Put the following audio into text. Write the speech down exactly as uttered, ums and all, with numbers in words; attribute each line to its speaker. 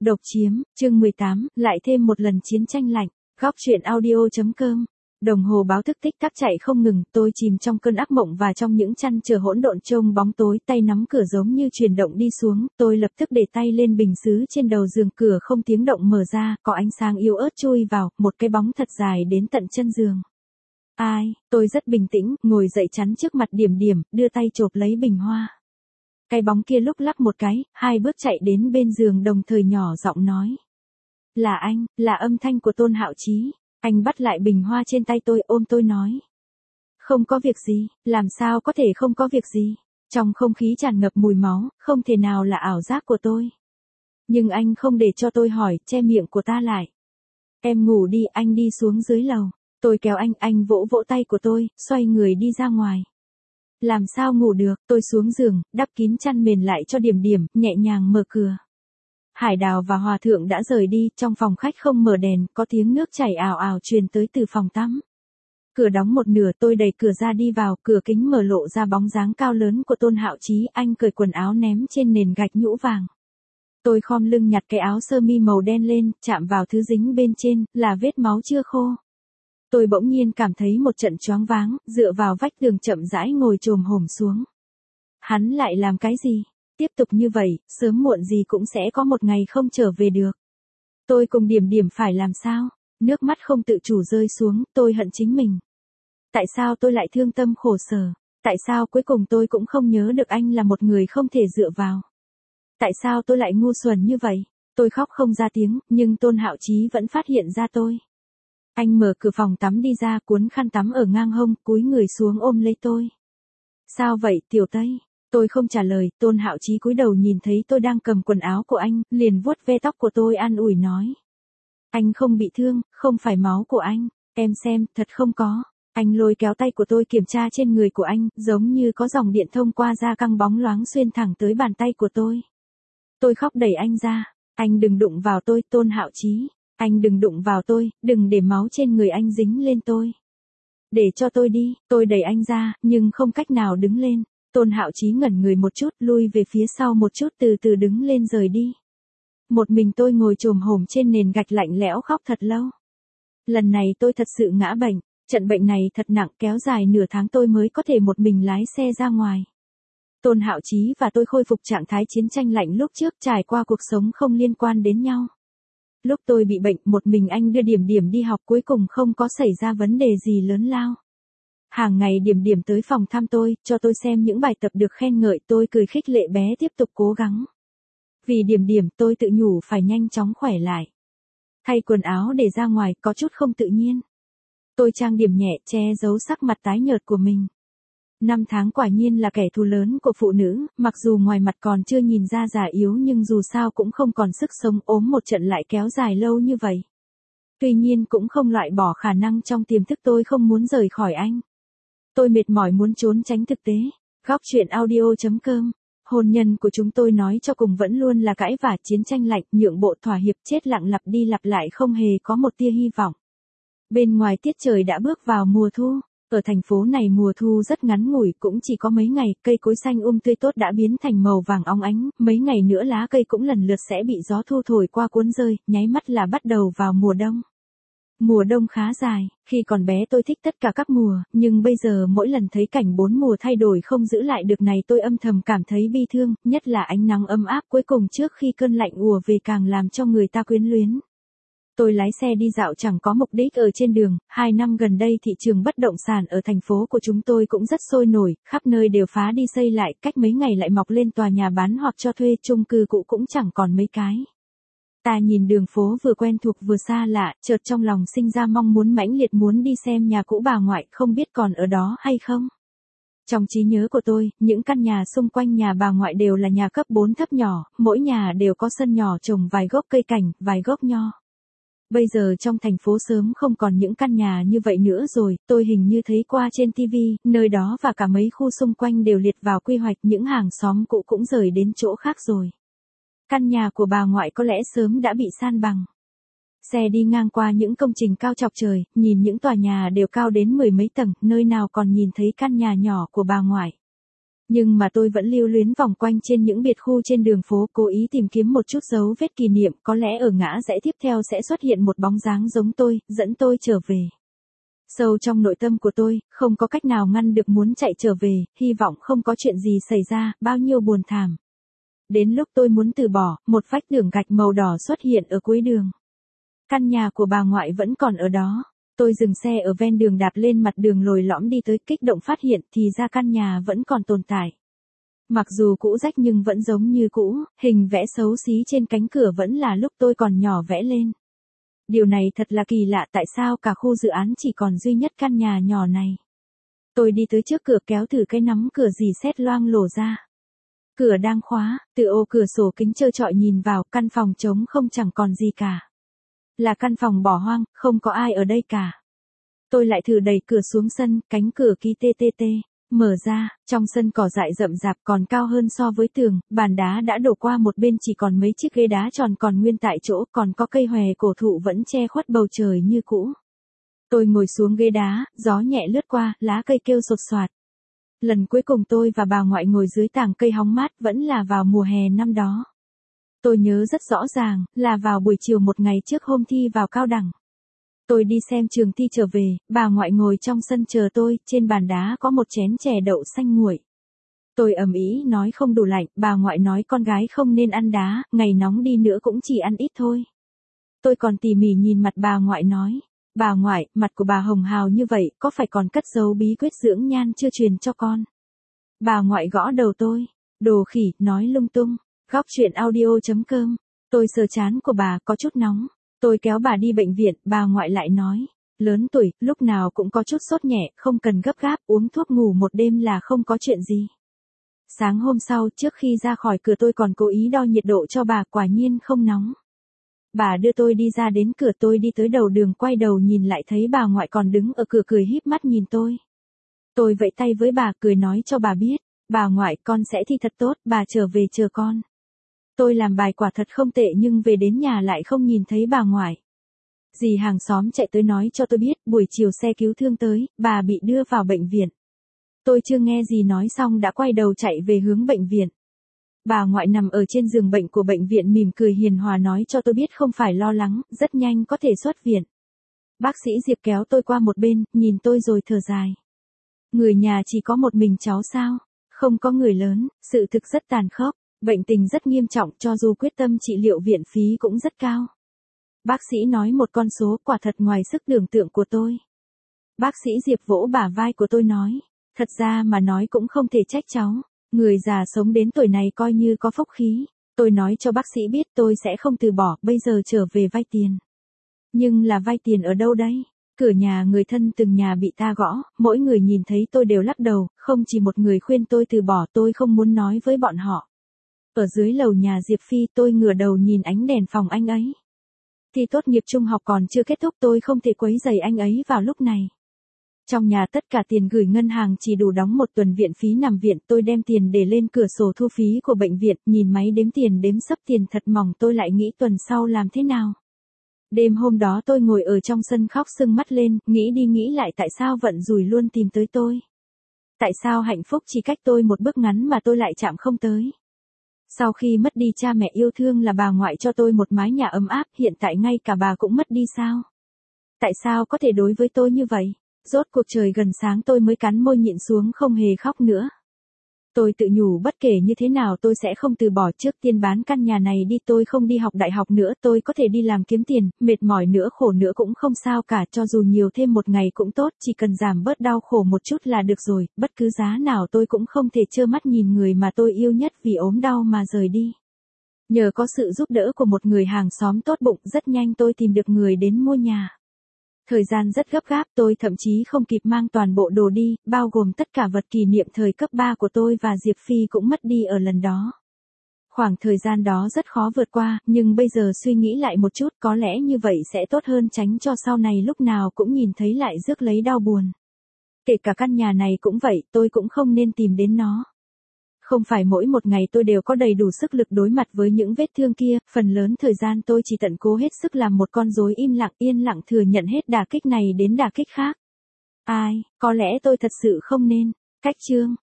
Speaker 1: Độc chiếm, chương mười tám, lại thêm một lần chiến tranh lạnh. Góc truyện audio.com. Đồng hồ báo thức tích tắc chạy không ngừng, tôi chìm trong cơn ác mộng và trong những chăn trở hỗn độn trông bóng tối, tay nắm cửa giống như chuyển động đi xuống, tôi lập tức để tay lên bình sứ trên đầu giường, cửa không tiếng động mở ra, có ánh sáng yếu ớt chui vào, một cái bóng thật dài đến tận chân giường. Ai, tôi rất bình tĩnh, ngồi dậy chắn trước mặt Điểm Điểm, đưa tay chộp lấy bình hoa. Cái bóng kia lúc lắc một cái, hai bước chạy đến bên giường đồng thời nhỏ giọng nói. Là anh, là âm thanh của Tôn Hạo Chí. Anh bắt lại bình hoa trên tay tôi, ôm tôi nói. Không có việc gì, làm sao có thể không có việc gì. Trong không khí tràn ngập mùi máu, không thể nào là ảo giác của tôi. Nhưng anh không để cho tôi hỏi, che miệng của ta lại. Em ngủ đi, anh đi xuống dưới lầu. Tôi kéo anh, anh vỗ vỗ tay của tôi, xoay người đi ra ngoài. Làm sao ngủ được, tôi xuống giường, đắp kín chăn mền lại cho Điểm Điểm, nhẹ nhàng mở cửa. Hải Đào và Hòa Thượng đã rời đi, trong phòng khách không mở đèn, có tiếng nước chảy ào ào truyền tới từ phòng tắm. Cửa đóng một nửa, tôi đẩy cửa ra đi vào, cửa kính mở lộ ra bóng dáng cao lớn của Tôn Hạo Chí, anh cởi quần áo ném trên nền gạch nhũ vàng. Tôi khom lưng nhặt cái áo sơ mi màu đen lên, chạm vào thứ dính bên trên, là vết máu chưa khô. Tôi bỗng nhiên cảm thấy một trận choáng váng, dựa vào vách tường chậm rãi ngồi chồm hổm xuống. Hắn lại làm cái gì? Tiếp tục như vậy, sớm muộn gì cũng sẽ có một ngày không trở về được. Tôi cùng Điểm Điểm phải làm sao? Nước mắt không tự chủ rơi xuống, tôi hận chính mình. Tại sao tôi lại thương tâm khổ sở? Tại sao cuối cùng tôi cũng không nhớ được anh là một người không thể dựa vào? Tại sao tôi lại ngu xuẩn như vậy? Tôi khóc không ra tiếng, nhưng Tôn Hạo Chí vẫn phát hiện ra tôi. Anh mở cửa phòng tắm đi ra, cuốn khăn tắm ở ngang hông, cúi người xuống ôm lấy tôi. Sao vậy, Tiểu Tây? Tôi không trả lời, Tôn Hạo Chí cúi đầu nhìn thấy tôi đang cầm quần áo của anh, liền vuốt ve tóc của tôi an ủi nói. Anh không bị thương, không phải máu của anh, em xem, thật không có. Anh lôi kéo tay của tôi kiểm tra trên người của anh, giống như có dòng điện thông qua da căng bóng loáng xuyên thẳng tới bàn tay của tôi. Tôi khóc đẩy anh ra, anh đừng đụng vào tôi, Tôn Hạo Chí. Anh đừng đụng vào tôi, đừng để máu trên người anh dính lên tôi. Để cho tôi đi, tôi đẩy anh ra, nhưng không cách nào đứng lên. Tôn Hạo Chí ngẩn người một chút, lui về phía sau một chút, từ từ đứng lên rời đi. Một mình tôi ngồi chồm hổm trên nền gạch lạnh lẽo khóc thật lâu. Lần này tôi thật sự ngã bệnh, trận bệnh này thật nặng, kéo dài nửa tháng tôi mới có thể một mình lái xe ra ngoài. Tôn Hạo Chí và tôi khôi phục trạng thái chiến tranh lạnh lúc trước, trải qua cuộc sống không liên quan đến nhau. Lúc tôi bị bệnh, một mình anh đưa Điểm Điểm đi học, cuối cùng không có xảy ra vấn đề gì lớn lao. Hàng ngày Điểm Điểm tới phòng thăm tôi, cho tôi xem những bài tập được khen ngợi, tôi cười khích lệ bé tiếp tục cố gắng. Vì Điểm Điểm, tôi tự nhủ phải nhanh chóng khỏe lại. Thay quần áo để ra ngoài, có chút không tự nhiên. Tôi trang điểm nhẹ, che giấu sắc mặt tái nhợt của mình. Năm tháng quả nhiên là kẻ thù lớn của phụ nữ, mặc dù ngoài mặt còn chưa nhìn ra già yếu nhưng dù sao cũng không còn sức sống, ốm một trận lại kéo dài lâu như vậy. Tuy nhiên cũng không loại bỏ khả năng trong tiềm thức tôi không muốn rời khỏi anh. Tôi mệt mỏi muốn trốn tránh thực tế. Góc truyện audio.com. Hôn nhân của chúng tôi nói cho cùng vẫn luôn là cãi vã, chiến tranh lạnh, nhượng bộ, thỏa hiệp, chết lặng, lặp đi lặp lại, không hề có một tia hy vọng. Bên ngoài tiết trời đã bước vào mùa thu. Ở thành phố này mùa thu rất ngắn ngủi, cũng chỉ có mấy ngày, cây cối xanh um tươi tốt đã biến thành màu vàng óng ánh, mấy ngày nữa lá cây cũng lần lượt sẽ bị gió thu thổi qua cuốn rơi, nháy mắt là bắt đầu vào mùa đông. Mùa đông khá dài, khi còn bé tôi thích tất cả các mùa, nhưng bây giờ mỗi lần thấy cảnh bốn mùa thay đổi không giữ lại được này tôi âm thầm cảm thấy bi thương, nhất là ánh nắng ấm áp cuối cùng trước khi cơn lạnh ùa về càng làm cho người ta quyến luyến. Tôi lái xe đi dạo chẳng có mục đích ở trên đường, hai năm gần đây thị trường bất động sản ở thành phố của chúng tôi cũng rất sôi nổi, khắp nơi đều phá đi xây lại, cách mấy ngày lại mọc lên tòa nhà bán hoặc cho thuê, chung cư cũ cũng chẳng còn mấy cái. Ta nhìn đường phố vừa quen thuộc vừa xa lạ, chợt trong lòng sinh ra mong muốn mãnh liệt muốn đi xem nhà cũ bà ngoại, không biết còn ở đó hay không. Trong trí nhớ của tôi, những căn nhà xung quanh nhà bà ngoại đều là nhà cấp bốn thấp nhỏ, mỗi nhà đều có sân nhỏ trồng vài gốc cây cảnh, vài gốc nho. Bây giờ trong thành phố sớm không còn những căn nhà như vậy nữa rồi, tôi hình như thấy qua trên ti vi, nơi đó và cả mấy khu xung quanh đều liệt vào quy hoạch, những hàng xóm cũ cũng rời đến chỗ khác rồi. Căn nhà của bà ngoại có lẽ sớm đã bị san bằng. Xe đi ngang qua những công trình cao chọc trời, nhìn những tòa nhà đều cao đến mười mấy tầng, nơi nào còn nhìn thấy căn nhà nhỏ của bà ngoại. Nhưng mà tôi vẫn lưu luyến vòng quanh trên những biệt khu trên đường phố, cố ý tìm kiếm một chút dấu vết kỷ niệm, có lẽ ở ngã rẽ tiếp theo sẽ xuất hiện một bóng dáng giống tôi, dẫn tôi trở về. Sâu trong nội tâm của tôi, không có cách nào ngăn được muốn chạy trở về, hy vọng không có chuyện gì xảy ra, bao nhiêu buồn thảm. Đến lúc tôi muốn từ bỏ, một vách tường gạch màu đỏ xuất hiện ở cuối đường. Căn nhà của bà ngoại vẫn còn ở đó. Tôi dừng xe ở ven đường, đạp lên mặt đường lồi lõm đi tới, kích động phát hiện thì ra căn nhà vẫn còn tồn tại. Mặc dù cũ rách nhưng vẫn giống như cũ, hình vẽ xấu xí trên cánh cửa vẫn là lúc tôi còn nhỏ vẽ lên. Điều này thật là kỳ lạ, tại sao cả khu dự án chỉ còn duy nhất căn nhà nhỏ này. Tôi đi tới trước cửa, kéo thử cái nắm cửa dì xét loang lổ ra. Cửa đang khóa, từ ô cửa sổ kính trơ trọi nhìn vào, căn phòng trống không, chẳng còn gì cả. Là căn phòng bỏ hoang, không có ai ở đây cả. Tôi lại thử đẩy cửa xuống sân, cánh cửa ki tê tê tê, mở ra, trong sân cỏ dại rậm rạp còn cao hơn so với tường, bàn đá đã đổ qua một bên, chỉ còn mấy chiếc ghế đá tròn còn nguyên tại chỗ, còn có cây hòe cổ thụ vẫn che khuất bầu trời như cũ. Tôi ngồi xuống ghế đá, gió nhẹ lướt qua, lá cây kêu sột soạt. Lần cuối cùng tôi và bà ngoại ngồi dưới tàng cây hóng mát vẫn là vào mùa hè năm đó. Tôi nhớ rất rõ ràng, là vào buổi chiều một ngày trước hôm thi vào cao đẳng. Tôi đi xem trường thi trở về, bà ngoại ngồi trong sân chờ tôi, trên bàn đá có một chén chè đậu xanh nguội. Tôi ầm ĩ nói không đủ lạnh, bà ngoại nói con gái không nên ăn đá, ngày nóng đi nữa cũng chỉ ăn ít thôi. Tôi còn tỉ mỉ nhìn mặt bà ngoại nói, bà ngoại, mặt của bà hồng hào như vậy, có phải còn cất giấu bí quyết dưỡng nhan chưa truyền cho con? Bà ngoại gõ đầu tôi, đồ khỉ, nói lung tung. Góc truyện audio chấm com. Tôi sờ trán của bà, có chút nóng. Tôi kéo bà đi bệnh viện, bà ngoại lại nói, lớn tuổi, lúc nào cũng có chút sốt nhẹ, không cần gấp gáp, uống thuốc ngủ một đêm là không có chuyện gì. Sáng hôm sau, trước khi ra khỏi cửa tôi còn cố ý đo nhiệt độ cho bà, quả nhiên không nóng. Bà đưa tôi đi ra đến cửa, tôi đi tới đầu đường, quay đầu nhìn lại thấy bà ngoại còn đứng ở cửa cười híp mắt nhìn tôi. Tôi vẫy tay với bà, cười nói cho bà biết, bà ngoại, con sẽ thi thật tốt, bà trở về chờ con. Tôi làm bài quả thật không tệ nhưng về đến nhà lại không nhìn thấy bà ngoại. Dì hàng xóm chạy tới nói cho tôi biết, buổi chiều xe cứu thương tới, bà bị đưa vào bệnh viện. Tôi chưa nghe dì nói xong đã quay đầu chạy về hướng bệnh viện. Bà ngoại nằm ở trên giường bệnh của bệnh viện mỉm cười hiền hòa nói cho tôi biết không phải lo lắng, rất nhanh có thể xuất viện. Bác sĩ Diệp kéo tôi qua một bên, nhìn tôi rồi thở dài. Người nhà chỉ có một mình cháu sao? Không có người lớn, sự thực rất tàn khốc. Bệnh tình rất nghiêm trọng, cho dù quyết tâm trị liệu viện phí cũng rất cao. Bác sĩ nói một con số quả thật ngoài sức tưởng tượng của tôi. Bác sĩ Diệp vỗ bả vai của tôi nói, thật ra mà nói cũng không thể trách cháu. Người già sống đến tuổi này coi như có phúc khí. Tôi nói cho bác sĩ biết tôi sẽ không từ bỏ, bây giờ trở về vay tiền. Nhưng là vay tiền ở đâu đây? Cửa nhà người thân từng nhà bị ta gõ, mỗi người nhìn thấy tôi đều lắc đầu, không chỉ một người khuyên tôi từ bỏ, tôi không muốn nói với bọn họ. Ở dưới lầu nhà Diệp Phi tôi ngửa đầu nhìn ánh đèn phòng anh ấy. Thi tốt nghiệp trung học còn chưa kết thúc, tôi không thể quấy rầy anh ấy vào lúc này. Trong nhà tất cả tiền gửi ngân hàng chỉ đủ đóng một tuần viện phí nằm viện, tôi đem tiền để lên cửa sổ thu phí của bệnh viện, nhìn máy đếm tiền đếm sấp tiền thật mỏng, tôi lại nghĩ tuần sau làm thế nào. Đêm hôm đó tôi ngồi ở trong sân khóc sưng mắt lên, nghĩ đi nghĩ lại tại sao vận rủi luôn tìm tới tôi. Tại sao hạnh phúc chỉ cách tôi một bước ngắn mà tôi lại chạm không tới. Sau khi mất đi cha mẹ yêu thương là bà ngoại cho tôi một mái nhà ấm áp, hiện tại ngay cả bà cũng mất đi sao? Tại sao có thể đối với tôi như vậy? Rốt cuộc trời gần sáng tôi mới cắn môi nhịn xuống không hề khóc nữa. Tôi tự nhủ bất kể như thế nào tôi sẽ không từ bỏ, trước tiên bán căn nhà này đi, tôi không đi học đại học nữa, tôi có thể đi làm kiếm tiền, mệt mỏi nữa khổ nữa cũng không sao cả, cho dù nhiều thêm một ngày cũng tốt, chỉ cần giảm bớt đau khổ một chút là được rồi, bất cứ giá nào tôi cũng không thể trơ mắt nhìn người mà tôi yêu nhất vì ốm đau mà rời đi. Nhờ có sự giúp đỡ của một người hàng xóm tốt bụng, rất nhanh tôi tìm được người đến mua nhà. Thời gian rất gấp gáp, tôi thậm chí không kịp mang toàn bộ đồ đi, bao gồm tất cả vật kỷ niệm thời cấp ba của tôi và Diệp Phi cũng mất đi ở lần đó. Khoảng thời gian đó rất khó vượt qua, nhưng bây giờ suy nghĩ lại một chút, có lẽ như vậy sẽ tốt hơn, tránh cho sau này lúc nào cũng nhìn thấy lại rước lấy đau buồn. Kể cả căn nhà này cũng vậy, tôi cũng không nên tìm đến nó. Không phải mỗi một ngày tôi đều có đầy đủ sức lực đối mặt với những vết thương kia, phần lớn thời gian tôi chỉ tận cố hết sức làm một con rối im lặng, yên lặng thừa nhận hết đả kích này đến đả kích khác. Ai, có lẽ tôi thật sự không nên. Cách chương